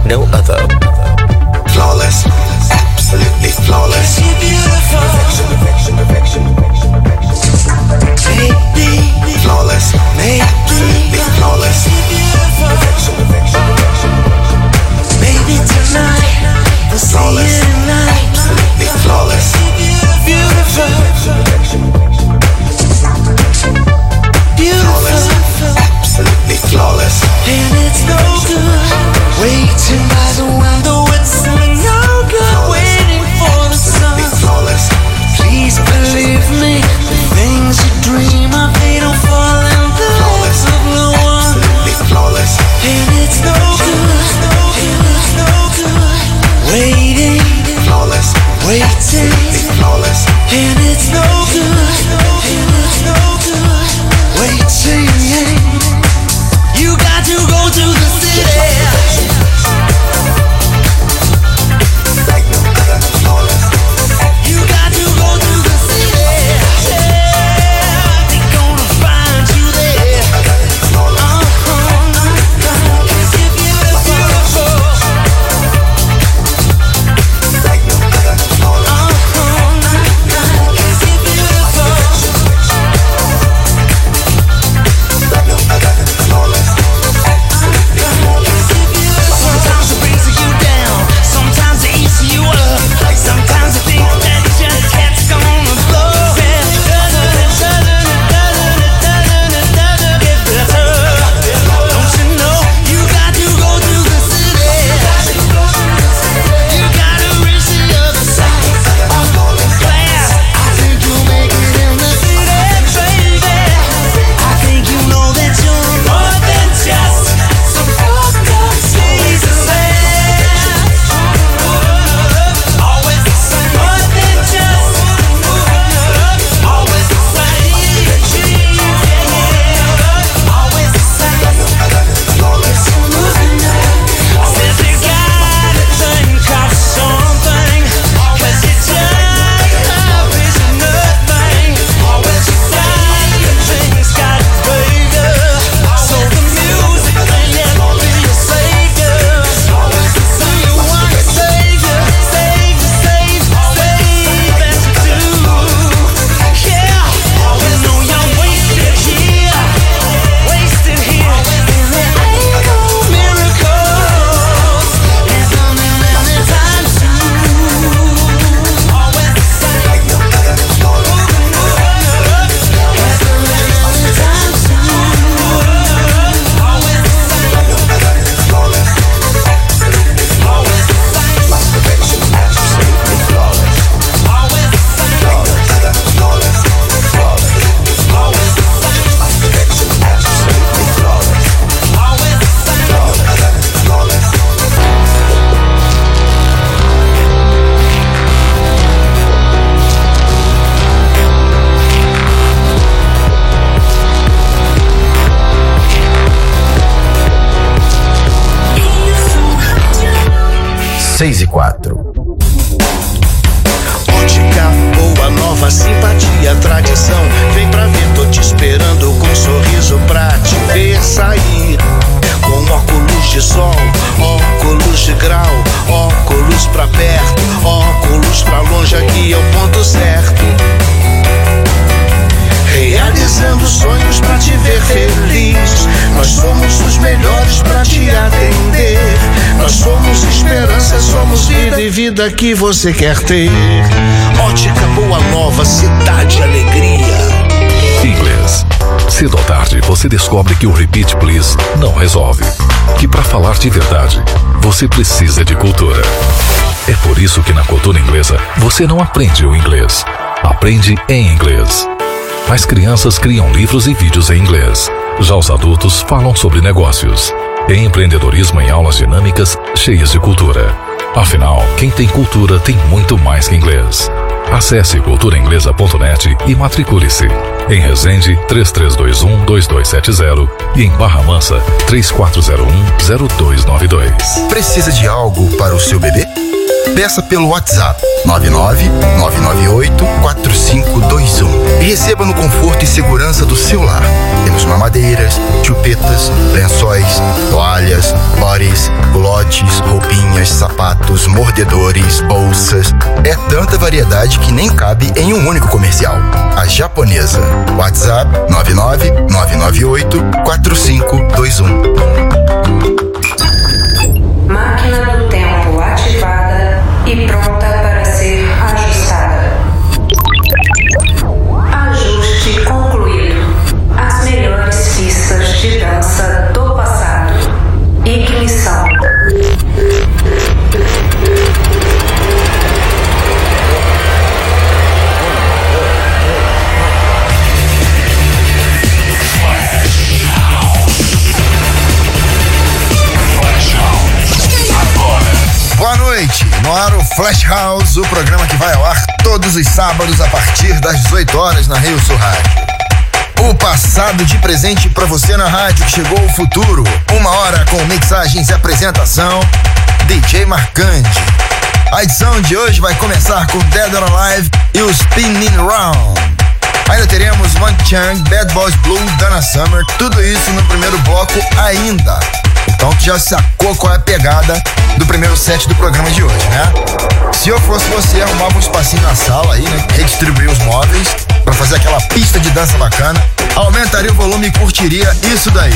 no other. Flawless, absolutely flawless. You're beautiful. Perfection, perfection, perfection, perfection. Maybe. Flawless, absolutely flawless. You're beautiful. Perfection, perfection, perfection, perfection. Maybe tonight we'll see Flawless, it tonight. absolutely flawless. You're beautiful. Perfection, perfection, perfection. Flawless, absolutely flawless. And it's no good waiting by the window. It's no good waiting for the sun. Flawless. Please believe me, the things you dream of, they don't fall in the laps of no one. Absolutely flawless. And it's no good, waiting, Flawless. waiting. Flawless. And it's no good, waiting. You got to go to the city. Like no other. Flawless. You got to go to the city. Yeah, they're gonna find you there. Cause if you're beautiful, Like no other. Flawless. cause you're beautiful. Like no other. Flawless. Sometimes it brings you down, sometimes it eats you up, sometimes I think that your cat's gonna blow. Don't you know you got to go to the city? You gotta reach the other side. Class, I think you'll make it in the city, baby. I think you know that you're more than just some fucked up Jesus. Always the same. More than just always the same. Always the same. Flawless. Says you gotta think of something, 'cause you just is nothing. Always the same. Things got bigger, so the music may yet be your savior. Do you want a savior? Save as you do. Yeah, you know you're wasted here, and there ain't no miracles happening anytime soon. Always the same. Like no other. Flawless. Happening anytime soon. Always the same. Like no other. Flawless. Always the same. Perfection. Absolutely flawless. Always the same. Flawless. Flawless. Always the same. Perfection. Absolutely flawless. Always the same. Flawless. Seis e 4. Ótica boa, nova, simpatia, tradição. Vem pra ver, tô te esperando com um sorriso pra te ver sair. Com óculos de sol, óculos de grau, óculos pra perto, óculos pra longe, aqui é o ponto certo. Realizando sonhos pra te ver feliz. Nós somos os melhores pra te atender. Nós somos esperança, somos vida e vida que você quer ter. Ótica Boa Nova, cidade alegria. Inglês. Cedo ou tarde você descobre que o Repeat Please não resolve. Que para falar de verdade, você precisa de cultura. É por isso que na cultura inglesa você não aprende o inglês. Aprende em inglês. As crianças criam livros e vídeos em inglês. Já os adultos falam sobre negócios. Tem empreendedorismo em aulas dinâmicas cheias de cultura. Afinal, quem tem cultura tem muito mais que inglês. Acesse culturainglesa.net e matricule-se. Em Resende, 3321-2270 e em Barra Mansa, 3401-0292. Precisa de algo para o seu bebê? Peça pelo WhatsApp 999984521 e receba no conforto e segurança do seu lar. Temos mamadeiras, chupetas, lençóis, toalhas, bodies, culotes, roupinhas, sapatos, mordedores, bolsas. É tanta variedade que nem cabe em um único comercial. A Japonesa. WhatsApp 999984521. Máquina do tempo ativada e pronta para ser ajustada. Ajuste concluído. As melhores pistas de dança do passado. Ignição. Boa noite, no ar o Flash House, o programa que vai ao ar todos os sábados a partir das 18 horas na Rio Sul Rádio. O passado de presente pra você na rádio que chegou o futuro. 1 hora com mixagens e apresentação, DJ Marcante. A edição de hoje vai começar com Dead or Alive e o Spinning Round. Ainda teremos One Chang, Bad Boys Blue, Donna Summer, tudo isso no primeiro bloco ainda. Então tu já sacou qual é a pegada do primeiro set do programa de hoje, né? Se eu fosse você, arrumava um espacinho na sala aí, né? Redistribuir os móveis pra fazer aquela pista de dança bacana, aumentaria o volume e curtiria isso daí.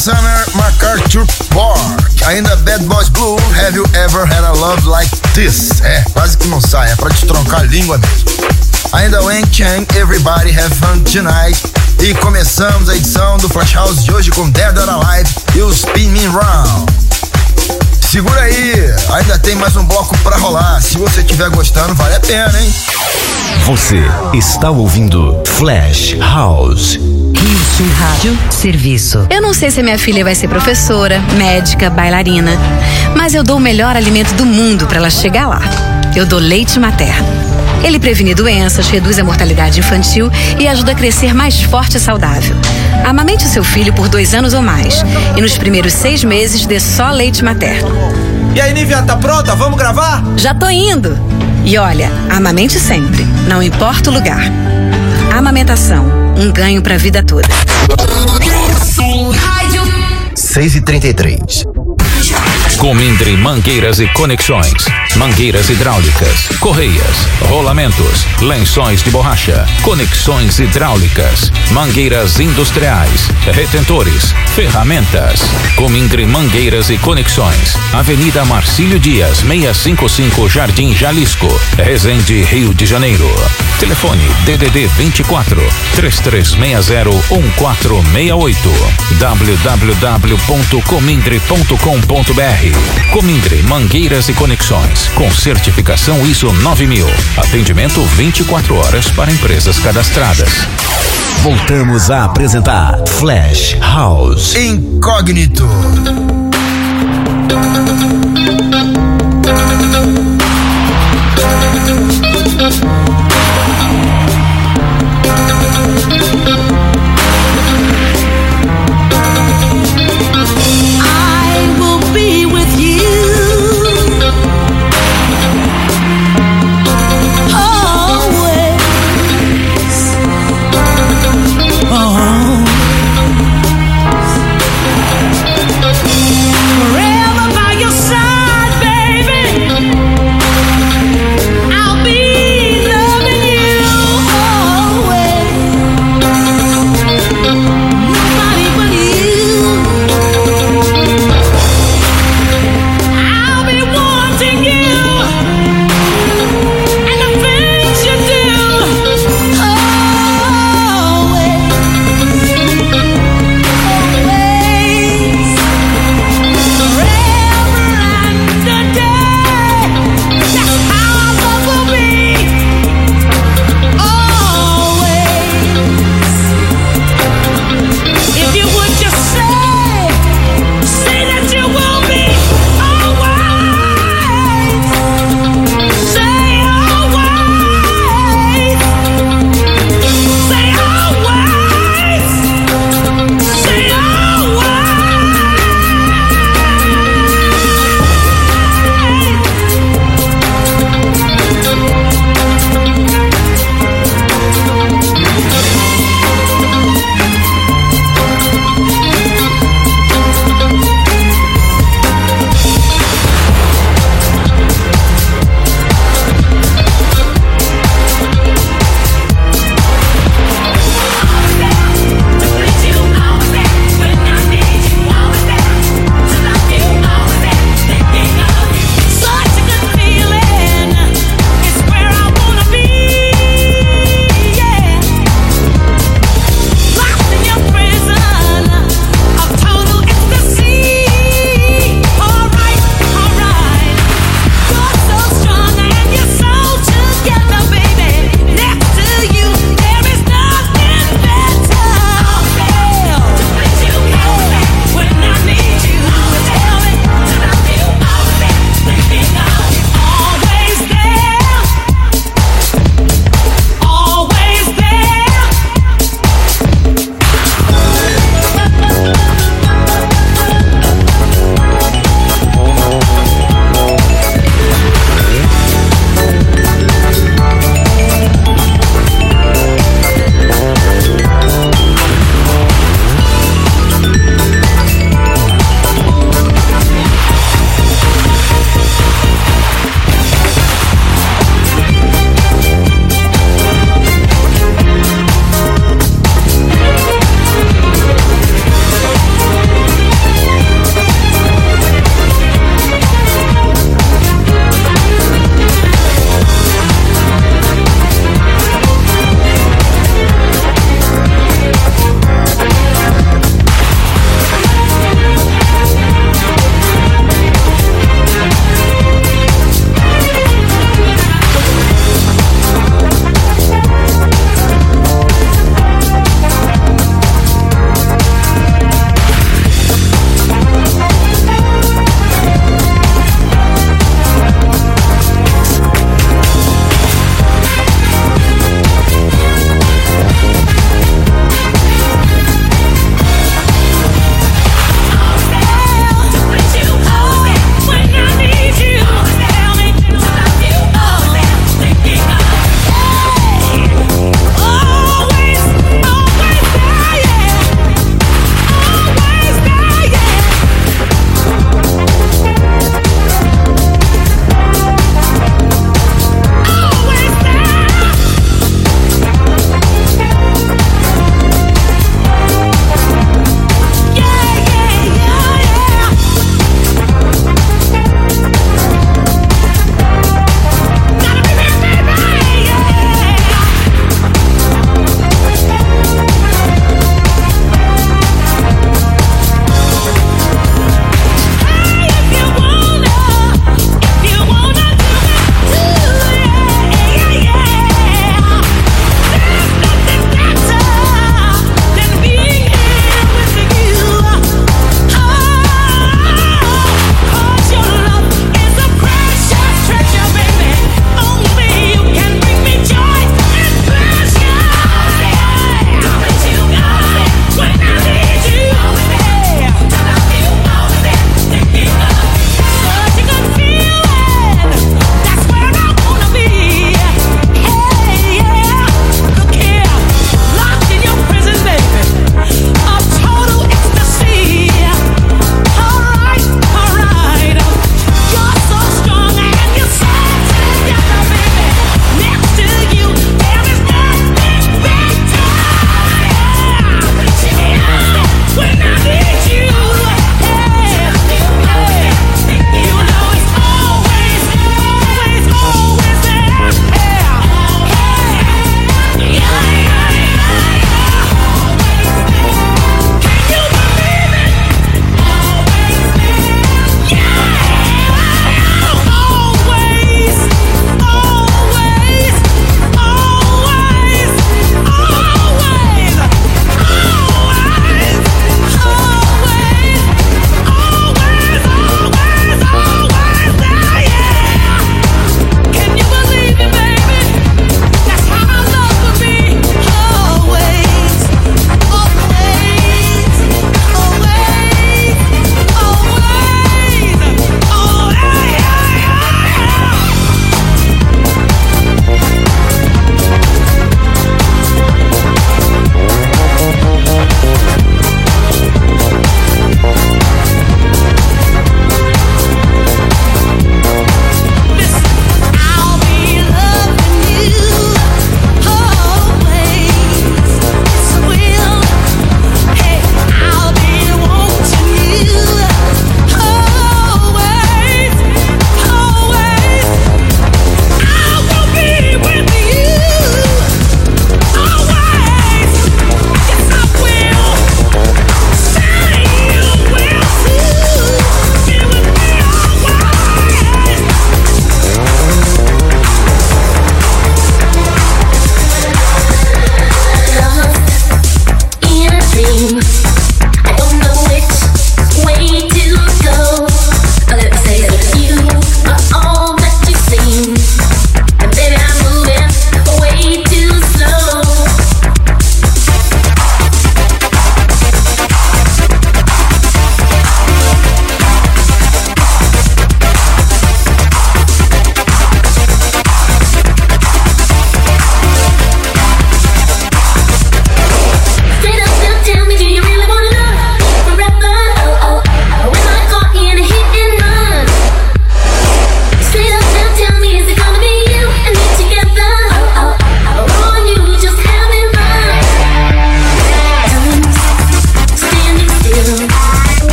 Summer, MacArthur Park. Ainda Bad Boys Blue, Have You Ever Had a Love Like This? É, quase que não sai, é pra te troncar a língua mesmo. Ainda Wang Chang, Everybody Have Fun Tonight. E começamos a edição do Flash House de hoje com Dead or Alive e o Spin Me Round. Segura aí, ainda tem mais um bloco pra rolar. Se você estiver gostando, vale a pena, hein? Você está ouvindo Flash House. Rio Sul Rádio Serviço. Eu não sei se minha filha vai ser professora, médica, bailarina, mas eu dou o melhor alimento do mundo para ela chegar lá. Eu dou leite materno. Ele previne doenças, reduz a mortalidade infantil e ajuda a crescer mais forte e saudável. Amamente o seu filho por 2 anos ou mais. E nos primeiros 6 meses dê só leite materno. E aí, Nívia, tá pronta? Vamos gravar? Já tô indo. E olha, amamente sempre, não importa o lugar. Amamentação, um ganho pra vida toda. 6h33. Comindre Mangueiras e Conexões. Mangueiras hidráulicas, correias, rolamentos, lençóis de borracha, conexões hidráulicas, mangueiras industriais, retentores, ferramentas. Comindre Mangueiras e Conexões. Avenida Marcílio Dias, 655 Jardim Jalisco, Resende, Rio de Janeiro. Telefone DDD 24 3360 1468. www.comindre.com.br. Comindre Mangueiras e Conexões, com certificação ISO 9000. Atendimento 24 horas para empresas cadastradas. Voltamos a apresentar Flash House Incógnito. I'll be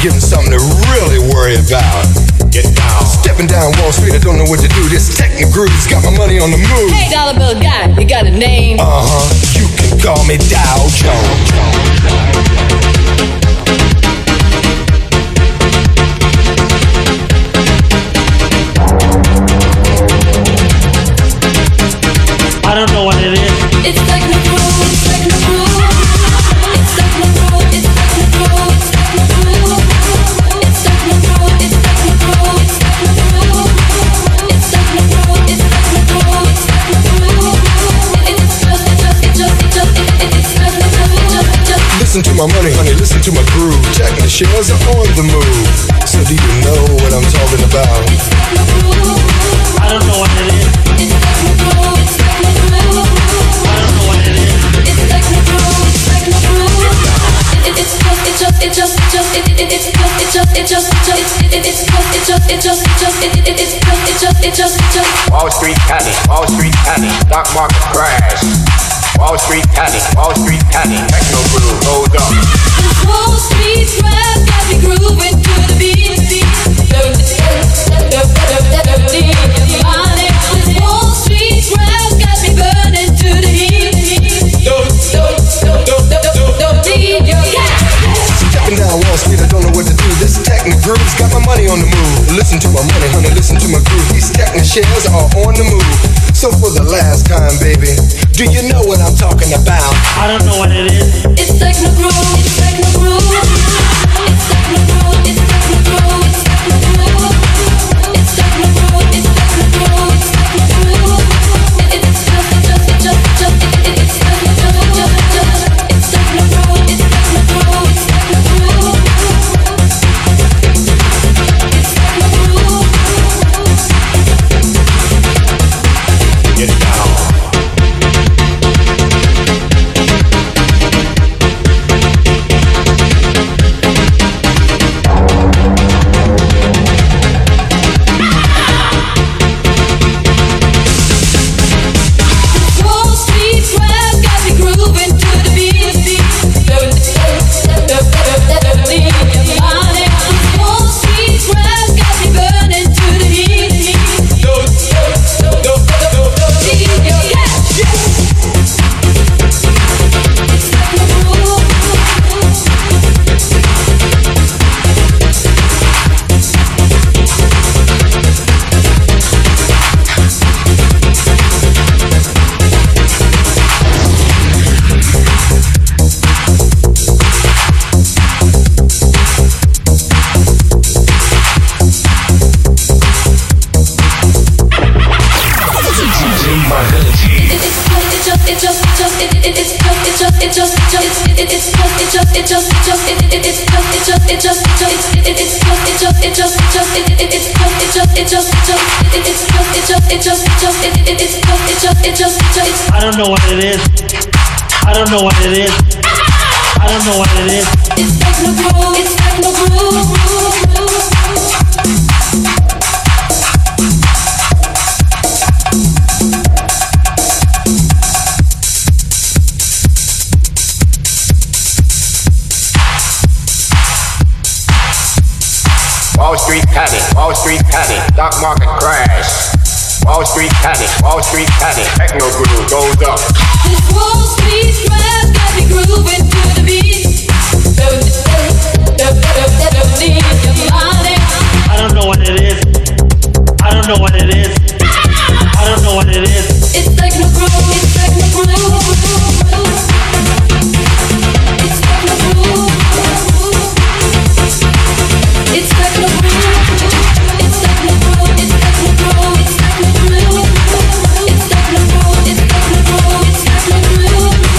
give them something to really worry about. Get down. Stepping down Wall Street, I don't know what to do. This techno groove's got my money on the move. Hey, dollar bill guy, you got a name? You can call me Dow Jones. I don't know what it is. It's techno groove, it's techno groove. It's techno groove, it's techno groove, it's techno groove. It's techno groove, it's techno groove, it's techno groove. It's techno groove, it's techno groove, it's techno groove. Listen to my money, honey, listen to my groove. Techno shells are on the move. So do you know what I'm talking about? I don't know what it is. It's techno groove, it's techno groove. I don't know what it is. It's techno groove, it's techno groove. Wall Street panic, Wall Street panic, stock market crash. Wall Street panic, Wall Street panic, techno groove goes up. Wall Street crash got me grooving to the beat. Wall Street crash got me burning to the heat. Stepping down Wall Street, I don't know what to do. This techno groove's got my money on the move. Listen to my money, honey, listen to my groove. These techno shells are on the move. So for the last time, baby, do you know what I'm talking about? I don't know what it is. It's techno groove, it's techno groove. It's techno groove, it's techno groove, it's techno groove. It's techno groove, it's techno groove, it's techno groove. It's techno groove, it's techno groove, it's techno groove. It's techno groove, it's techno groove, it's techno groove. Get down. Wall Street crash got me grooving to the beat. Wall Street crash got me burning to the heat. It's techno groove. I don't know what it is. I don't know what it is. I don't know what it is. It's techno groove, it's techno groove. Wall Street panic, Wall Street panic, stock market crash. Wall Street panic, Wall Street panic, techno groove goes up. This Wall Street crash got me grooving to the beat. I don't know what it is. I don't know what it is. I don't know what it is. It's techno groove, it's techno groove. It's techno groove. It's techno groove. It's techno groove, it's techno groove, it's techno groove. It's techno groove, it's techno groove, it's techno groove.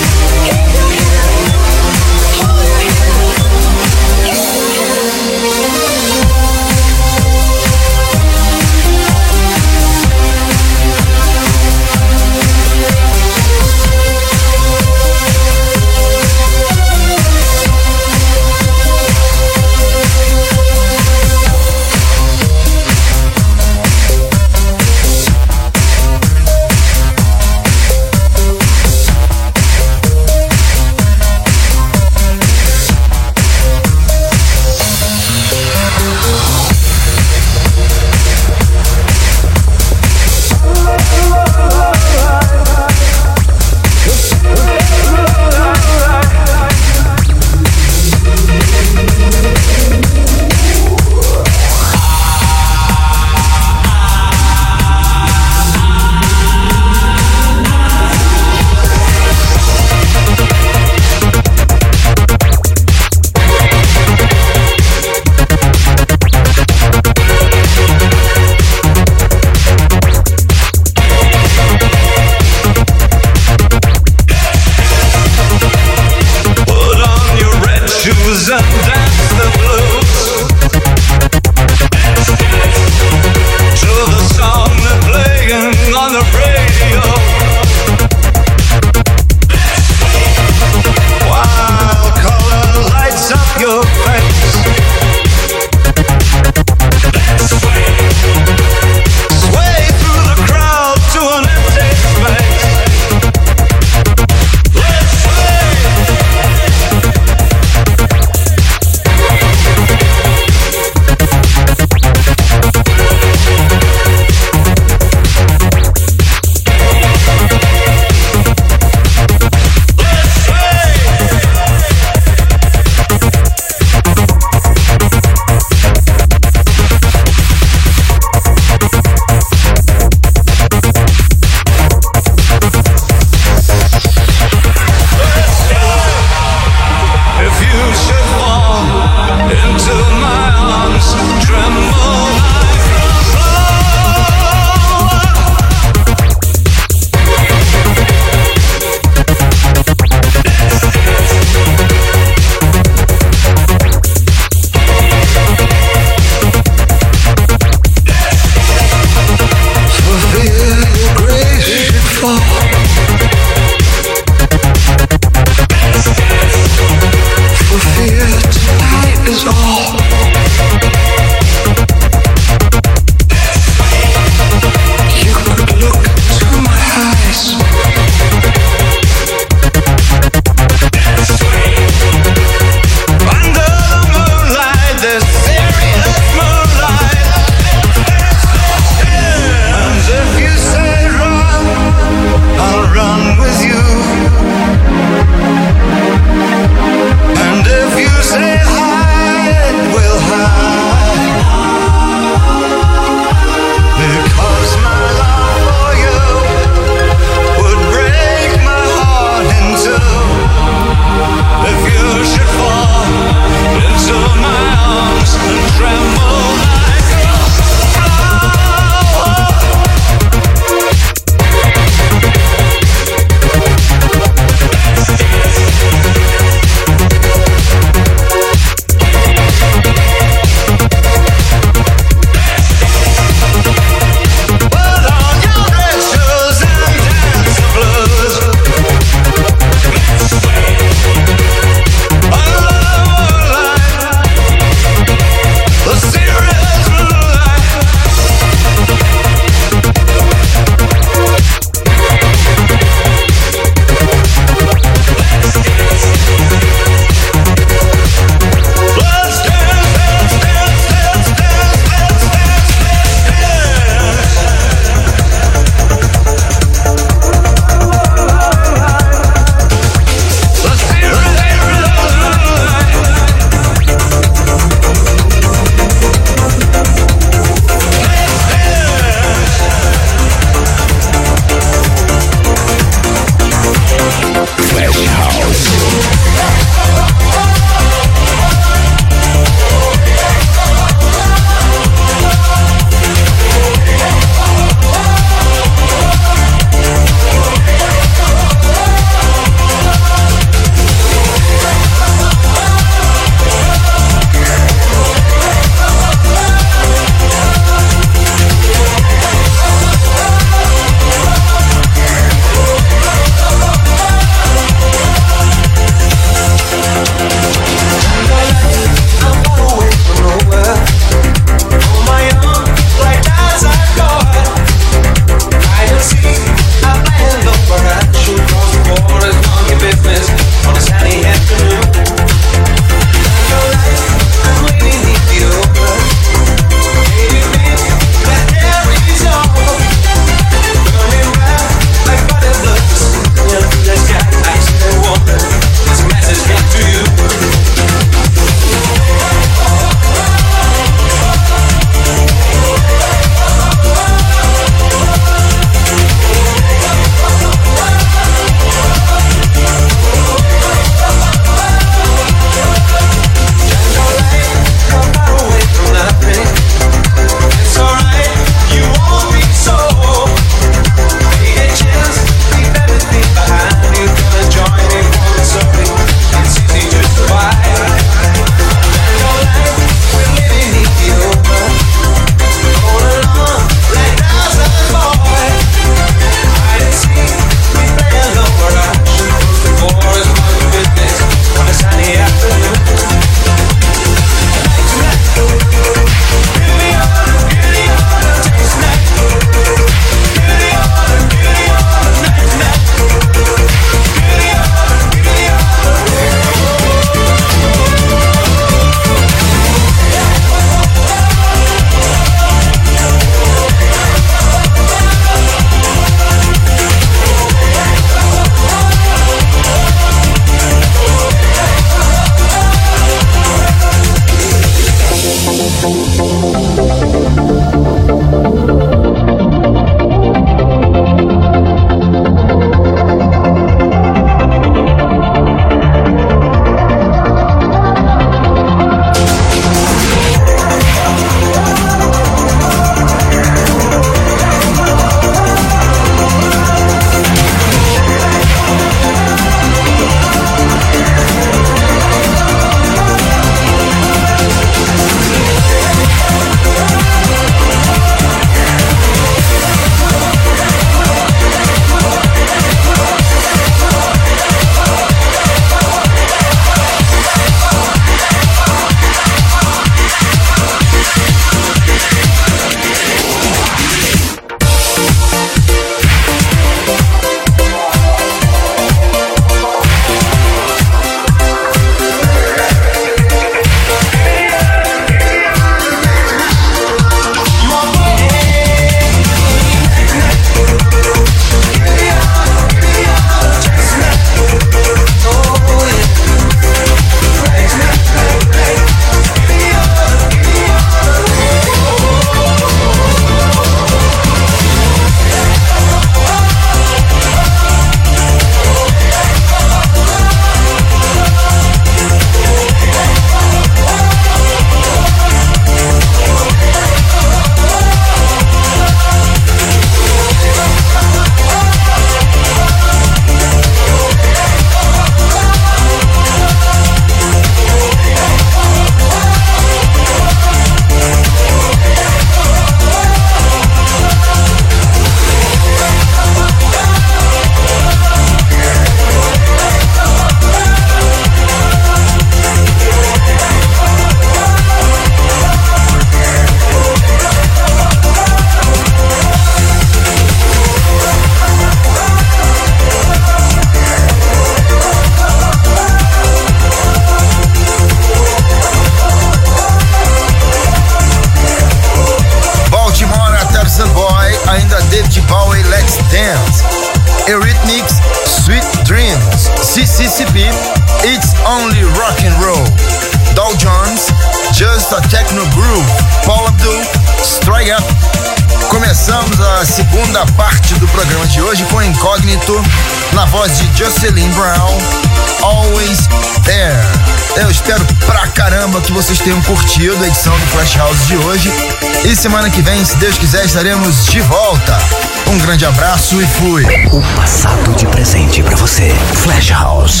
ACP, It's Only Rock and Roll. Dow Jones, Just a Techno Groove. Paul Abdul, Strike Up. Começamos a segunda parte do programa de hoje com Incógnito, na voz de Jocelyn Brown, Always There. Eu espero pra caramba que vocês tenham curtido a edição do Flash House de hoje. E semana que vem, se Deus quiser, estaremos de volta. Um grande abraço e fui. O passado de presente pra você. Flash House.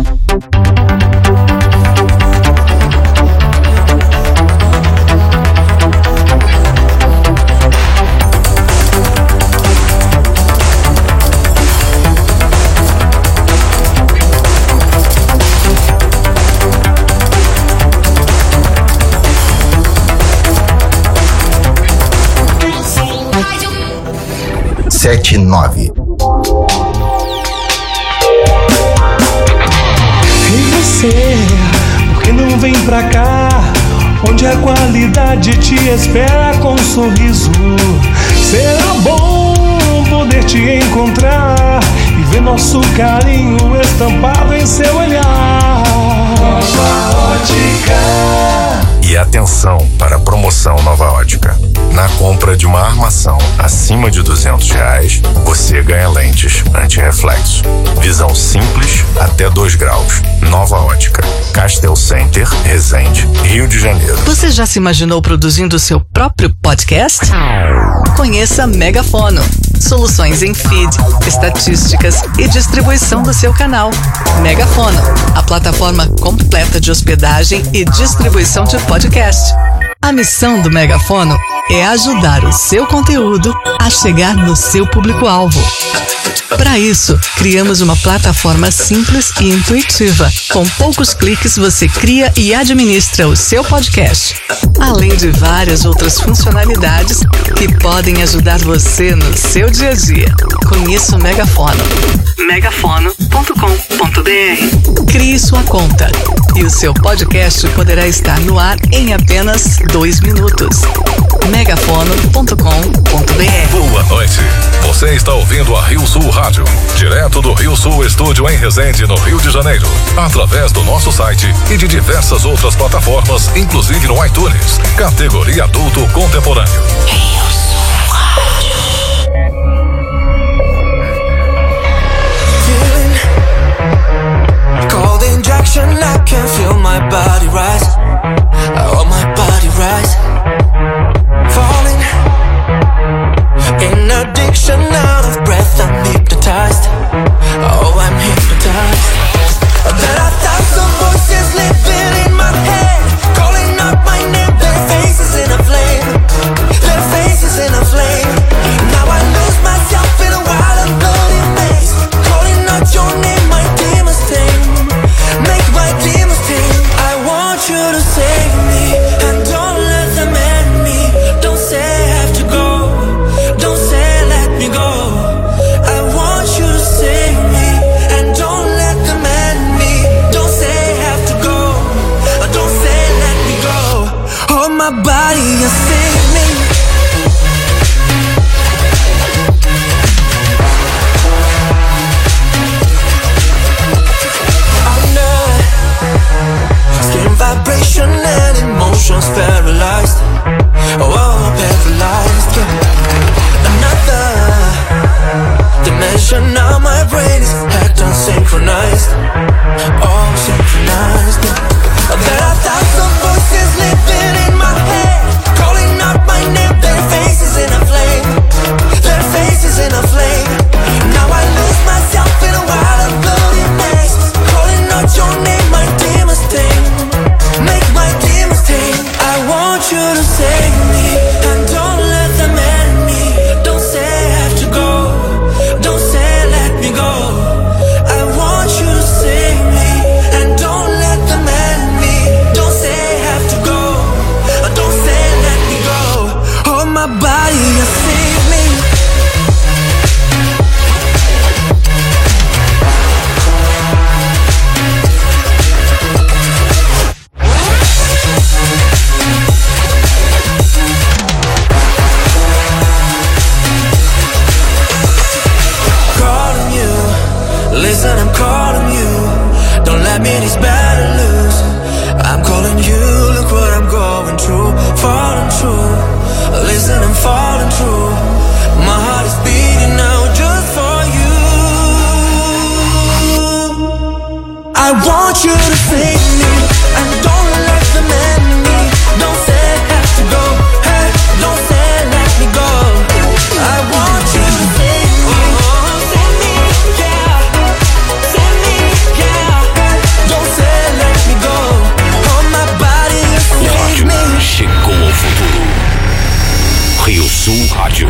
Sete, 9. E você, por que não vem pra cá? Onde a qualidade te espera com um sorriso. Será bom poder te encontrar e ver nosso carinho estampado em seu olhar. Nova Ótica. E atenção para a promoção Nova Ótica. Na compra de uma armação acima de R$200, você ganha lentes anti-reflexo. Visão simples até 2 graus. Nova Ótica. Castel Center, Resende, Rio de Janeiro. Você já se imaginou produzindo o seu próprio podcast? Conheça Megafono. Soluções em feed, estatísticas e distribuição do seu canal. Megafono, a plataforma completa de hospedagem e distribuição de podcast. A missão do Megafono é ajudar o seu conteúdo a chegar no seu público-alvo. Para isso, criamos uma plataforma simples e intuitiva. Com poucos cliques, você cria e administra o seu podcast, além de várias outras funcionalidades que podem ajudar você no seu dia a dia. Conheça o Megafono. megafono.com.br. Crie sua conta e o seu podcast poderá estar no ar em apenas 2 minutos. megafono.com.br. Boa noite. Você está ouvindo a Rio Sul Rádio, direto do Rio Sul Estúdio em Resende, no Rio de Janeiro, através do nosso site e de diversas outras plataformas, inclusive no iTunes, categoria adulto contemporâneo. Rio Sul Rádio. Cold injection, I can feel my body rise. Oh, my body rise. Falling in addiction, out of breath, I'm hypnotized. Oh, I'm hypnotized. There are thousand voices living in my head, calling out my name. Their faces in a flame. Their faces in a flame. Now I lose myself in a wild and bloody maze, calling out your name, my demons tame. Make my demons tame. I want you to save me, and don't let them end me. Don't say I have to go. Don't say let me go. I want you to save me, and don't let them end me. Don't say I have to go. Don't say let me go. Hold my body and save me. Skin vibration and emotions paralyzed. Oh, paralyzed. Yeah. Another dimension. Now my brain is hacked and synchronized. Oh, synchronized. Yeah. There are thousand voices living in my head, calling out my name. Their faces in a flame. Their faces in a flame. Now I lose myself in a wild and bloody maze, calling out your name, my demons tame. Make my demons tame. I want you to save me, and don't let them end me. Don't say I have to go. Don't say let me go. I want you to save me, and don't let them end me. Don't say I have to go. Don't say let me go. Hold my body and save me. Calling you, listen, I'm calling you. admit it's bad to lose. I'm calling you, look what I'm going through. Falling true, listen, I'm falling true. My heart is beating now just for you. I want you to save me, and don't let them end me. Don't say it has to go, hey, don't say let me go. I want you to save me, save me, yeah, save me, yeah. Don't say let me go, hold my body and save me. Chegou ao futuro. Rio Sul Rádio.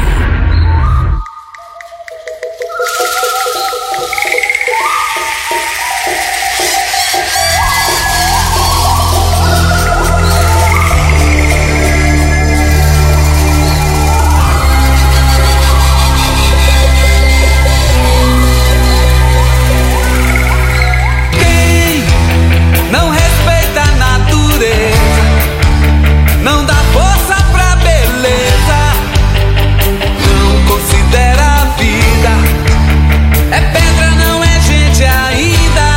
Não respeita a natureza, não dá força pra beleza, não considera a vida. É pedra, não é gente ainda.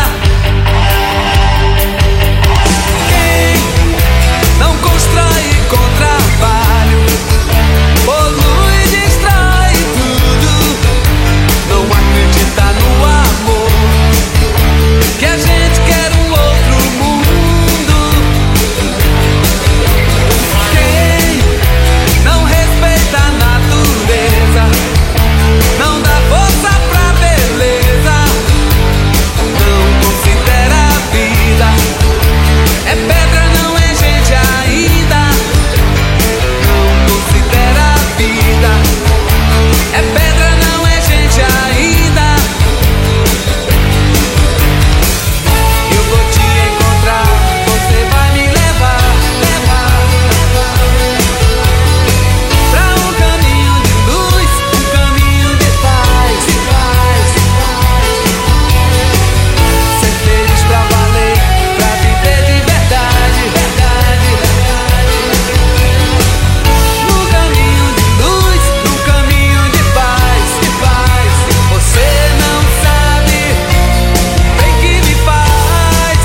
Quem não constrói com trabalho, polui, destrói tudo, não acredita no amor, que a gente quer um outro mundo. Quem não respeita a natureza, não dá força pra beleza, não considera a vida. É pedra, não é gente ainda. Não considera a vida. É pedra, não é gente ainda. Eu vou te encontrar, você vai me levar, pra um caminho de luz, um caminho de paz, ser feliz pra valer, pra viver de verdade, no caminho de luz, no caminho de paz, você não sabe bem que me faz.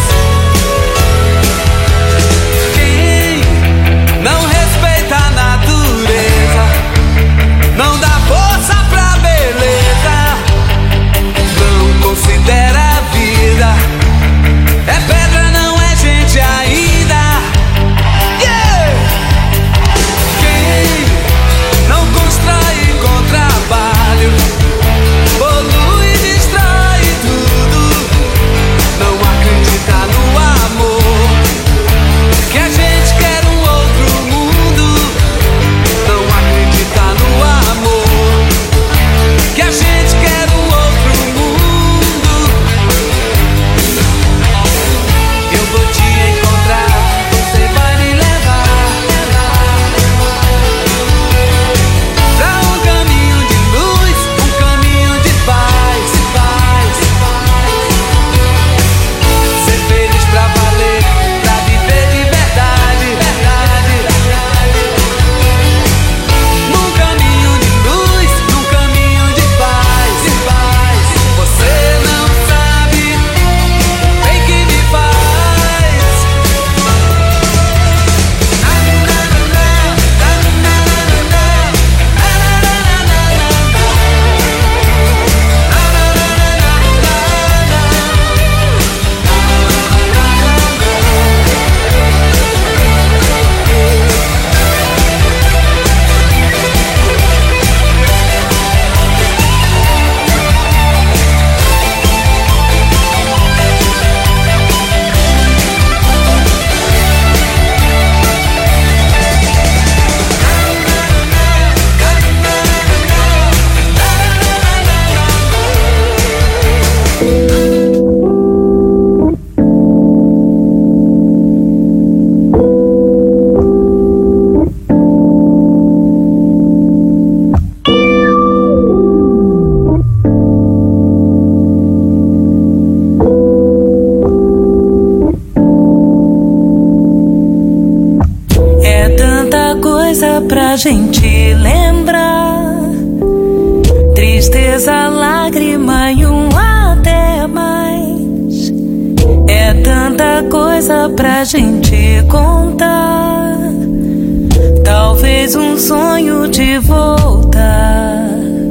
Quem não respeita a natureza, não dá força pra beleza, não considera a vida. É pedra, não é gente ainda. Yeah! Quem não constrói com trabalho, polui, destrói tudo, não acredita no amor, que a gente quer um outro mundo. Não acredita no amor, que a gente quer um outro mundo. Eu vou te encontrar, você vai me levar, pra um caminho de luz, um caminho de paz, ser feliz pra valer, pra viver de verdade, num caminho de luz, num caminho de paz, você não sabe bem que me faz. É tanta coisa pra gente lembrar, tristeza, lágrima e um até mais. É coisa pra gente contar. Talvez um sonho de voltar.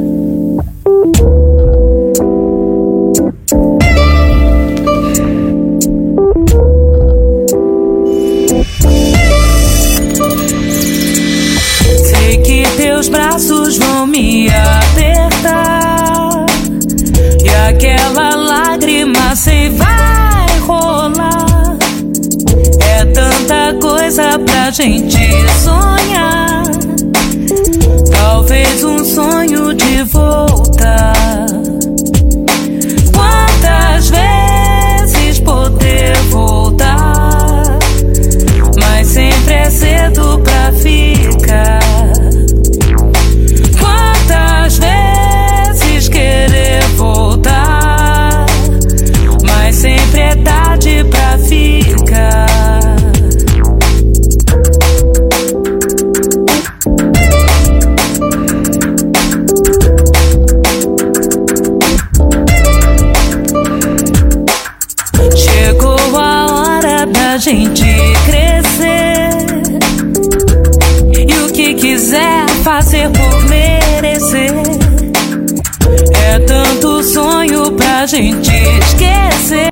Sei que teus braços vão me apertar e aquela lágrima sei vai rolar. É tanta coisa pra gente sonhar. Talvez um sonho de voltar. Quantas vezes poder voltar, mas sempre é cedo pra ficar. Quantas vezes querer voltar, mas sempre é tarde pra ficar. Chegou a hora da gente crescer e o que quiser fazer por merecer. É tanto sonho pra gente esquecer.